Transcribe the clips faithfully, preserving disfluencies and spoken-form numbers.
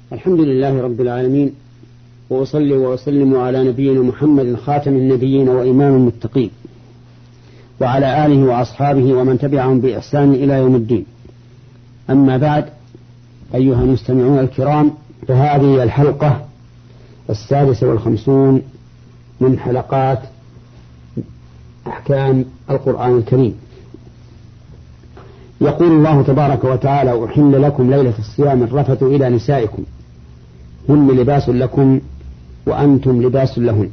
الحمد لله رب العالمين، وأصلي وأسلم على نبينا محمد خاتم النبيين وإمام المتقين، وعلى آله وأصحابه ومن تبعهم بإحسان إلى يوم الدين. أما بعد، أيها المستمعون الكرام، فهذه الحلقة السادسة والخمسون من حلقات أحكام القرآن الكريم. يقول الله تبارك وتعالى: أحل لكم ليلة الصيام الرفث إلى نسائكم هن لباس لكم وأنتم لباس لهن.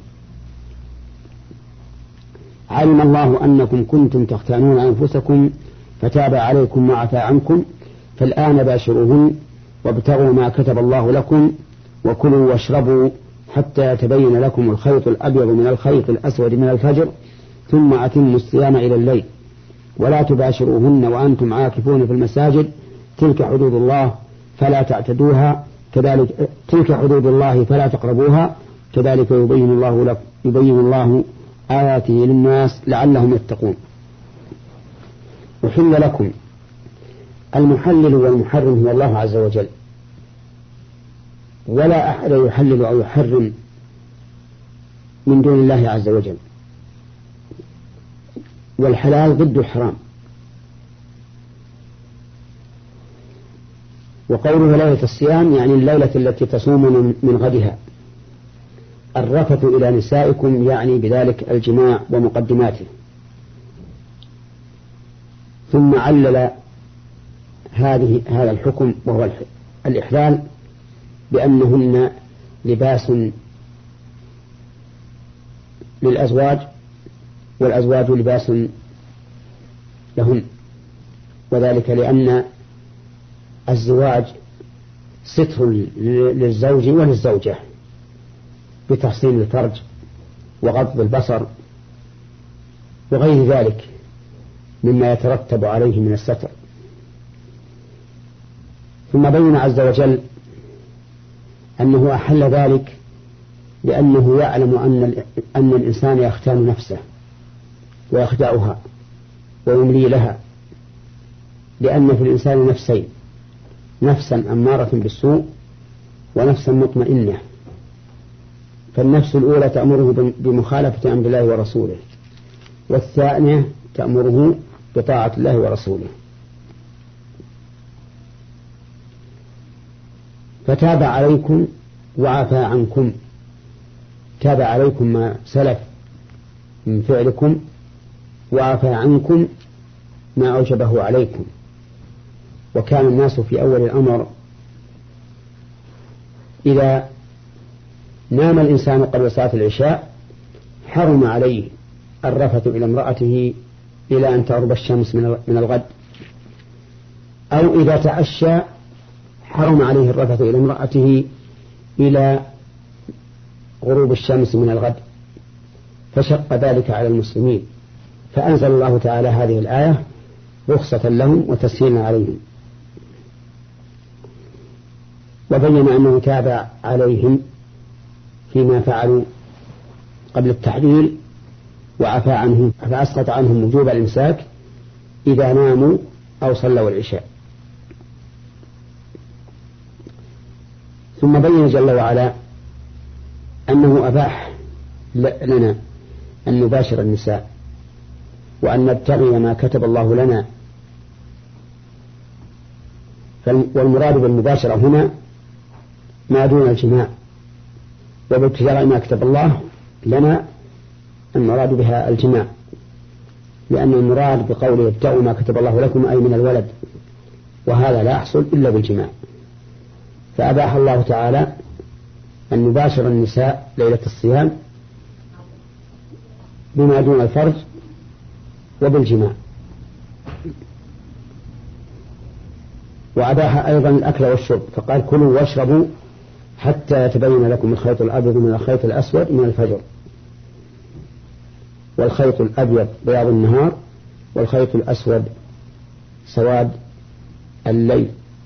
علم الله أنكم كنتم تختانون أنفسكم فتاب عليكم وعفى عنكم، فالآن باشروهن وابتغوا ما كتب الله لكم وكلوا واشربوا حتى يتبين لكم الخيط الأبيض من الخيط الأسود من الفجر، ثم أتموا الصيام إلى الليل، ولا تباشروهن وأنتم عاكفون في المساجد، تلك حدود الله فلا تعتدوها، كذلك تلك حدود الله فلا تقربوها، كذلك يبين الله لكم يبين الله آياته للناس لعلهم يتقون. أحل لكم، المحلل والمحرم هو الله عز وجل، ولا أحد يحلل أو يحرم من دون الله عز وجل، والحلال ضد الحرام. وقوله ليلة الصيام يعني الليلة التي تصوم من غدها. الرفث إلى نسائكم يعني بذلك الجماع ومقدماته. ثم علل هذه هذا الحكم وهو الإحلال بأنهن لباس للأزواج والأزواج لباس لهن، وذلك لأن الزواج ستر للزوج وللزوجة بتحصين الفرج وغض البصر وغير ذلك مما يترتب عليه من الستر. ثم بين عز وجل أنه أحل ذلك لأنه يعلم أن أن الإنسان يختان نفسه ويخدعها ويملي لها، لأن في الإنسان نفسين: نفسا أمارة بالسوء ونفسا مطمئنة. فالنفس الأولى تأمره بمخالفة أمر الله ورسوله، والثانية تأمره بطاعة الله ورسوله. فتاب عليكم وعفى عنكم، تاب عليكم ما سلف من فعلكم، وعفى عنكم ما أوجبه عليكم. وكان الناس في أول الأمر إذا نام الإنسان قبل صلاة العشاء حرم عليه الرفث إلى امرأته إلى أن تغرب الشمس من الغد، أو إذا تعشى حرم عليه الرفث إلى امرأته إلى غروب الشمس من الغد، فشق ذلك على المسلمين، فأنزل الله تعالى هذه الآية رخصة لهم وتسهيلا عليهم، وبين أنه تاب عليهم فيما فعلوا قبل التحليل وعفى عنهم، فأسقط عنهم وجوب الإمساك إذا ناموا أو صلوا العشاء. ثم بين جل وعلا أنه أباح لنا أن نباشر النساء وأن نبتغي ما كتب الله لنا. والمراد بالمباشرة هنا ما دون الجماع، وبابتغاء ما كتب الله لنا المراد بها الجماع، لأن المراد بقوله ابتغوا ما كتب الله لكم أي من الولد، وهذا لا يحصل إلا بالجماع. فأباح الله تعالى أن نباشر النساء ليلة الصيام بما دون الفرج وبالجماع. وأباح أيضا الأكل والشرب، فقال: كلوا واشربوا حتى يتبين لكم الخيط الأبيض من الخيط الأسود من الفجر. والخيط الأبيض بياض النهار، والخيط الأسود سواد الليل.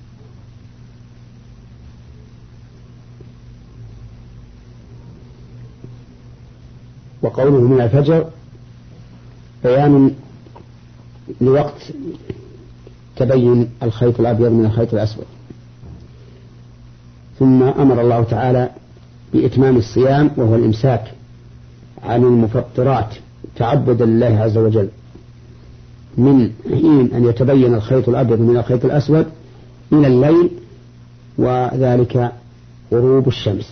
وقوله من الفجر بيان لوقت تبين الخيط الأبيض من الخيط الأسود. ثم أمر الله تعالى بإتمام الصيام وهو الإمساك عن المفطرات تعبدا لله عز وجل من حين أن يتبين الخيط الأبيض من الخيط الأسود إلى الليل، وذلك غروب الشمس.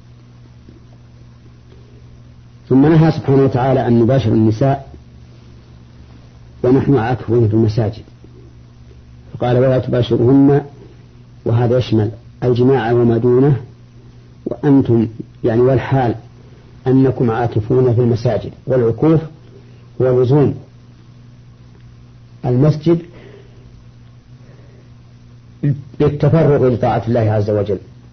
ثم نهى سبحانه وتعالى أن نباشر النساء ونحن عاكفون في المساجد، فقال ولا تباشرهن، وهذا يشمل الجماع وما دونه، وأنتم يعني والحال أنكم عاكفون في المساجد. والعكوف هو لزوم المسجد للتفرغ لطاعة الله عز وجل.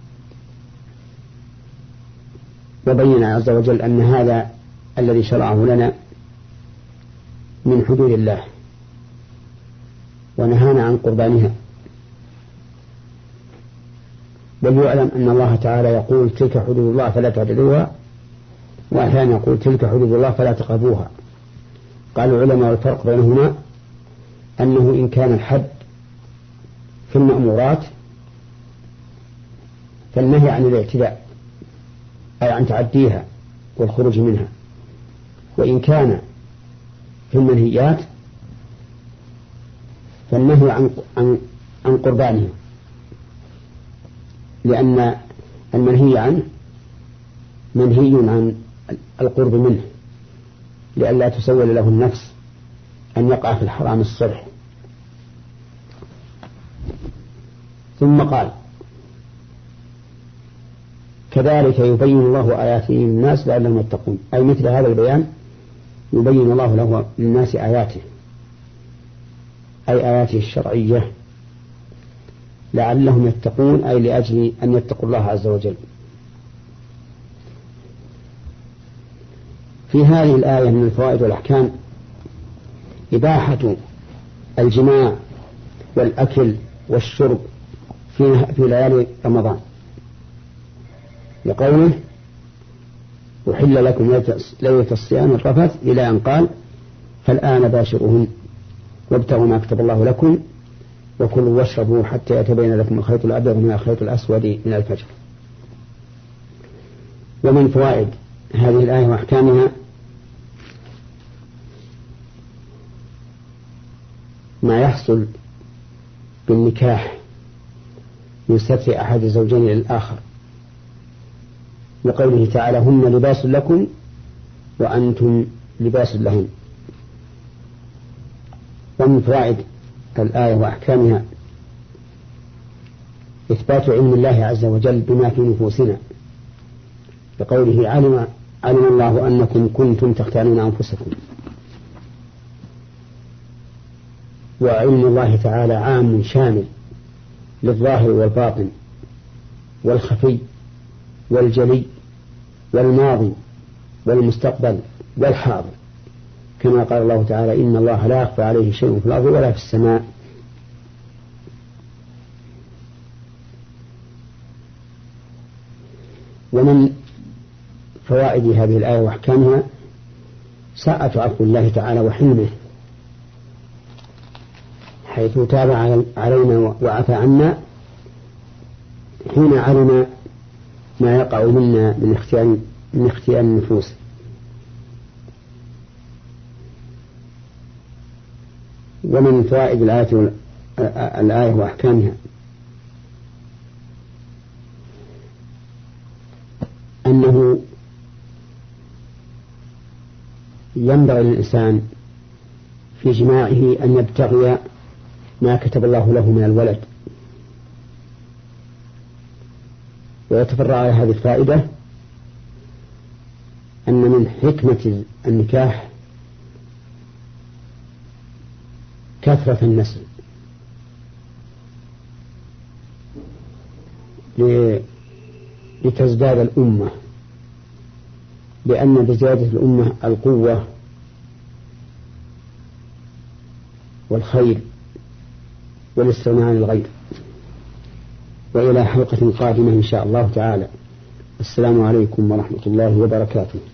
وبين عز وجل أن هذا الذي شرعه لنا من حدود الله ونهانا عن قربانها. وليعلم أن الله تعالى يقول تلك حدود الله فلا تعتدوها، وأحيانا يقول تلك حدود الله فلا تقربوها. قال العلماء الفرق بينهما أنه إن كان الحد في المأمورات فالنهي عن الاعتداء أي عن تعديها والخروج منها، وإن كان في المنهيات فالنهي عن عن عن قربانها، لأن المنهي عنه منهي عن القرب منه لئلا تسول له النفس أن يقع في الحرام الصرح. ثم قال كذلك يبين الله آياته للناس لعلهم يتقون، أي مثل هذا البيان يبين الله له للناس آياته، أي آياته الشرعية لعلهم يتقون، أي لأجل أن يتقوا الله عز وجل. في هذه الآية من الفوائد والأحكام إباحة الجماع والأكل والشرب في في ليالي رمضان، لقوله أحل لكم ليلة الصيام الرفث إلى أن قال فالآن باشرهن وابتغوا ما كتب الله لكم وكلوا واشربوا حتى يتبين لكم الخيط الأبيض من الخيط الأسود من الفجر. ومن فوائد هذه الآية وأحكامها ما يحصل بالنكاح من ستر أحد الزوجين للآخر، لقوله تعالى هن لباس لكم وأنتم لباس لهن. ومن فوائد الآية وأحكامها إثبات علم الله عز وجل بما في نفوسنا، لقوله علم علم الله أنكم كنتم تختانون أنفسكم. وعلم الله تعالى عام شامل للظاهر والباطن والخفي والجلي والماضي والمستقبل والحاضر، كما قال الله تعالى إن الله لا يخفى عليه شيء في الأرض ولا في السماء. ومن فوائد هذه الآية وأحكامها ساعة عفو الله تعالى وحلمه، حيث تاب علينا وعفى عنا حين علم ما يقع منا من اختيار من اختيار النفوس. ومن فوائد الآية الآية وأحكامها أنه ينبغي للإنسان في جماعه أن يبتغي ما كتب الله له من الولد. ويتفرع على هذه الفائدة أن من حكمة النكاح كثرة النسل، لتزداد الأمة، لأن بزيادة الأمة القوة والخير والاستغناء عن الغير. وإلى حلقة قادمة إن شاء الله تعالى. السلام عليكم ورحمة الله وبركاته.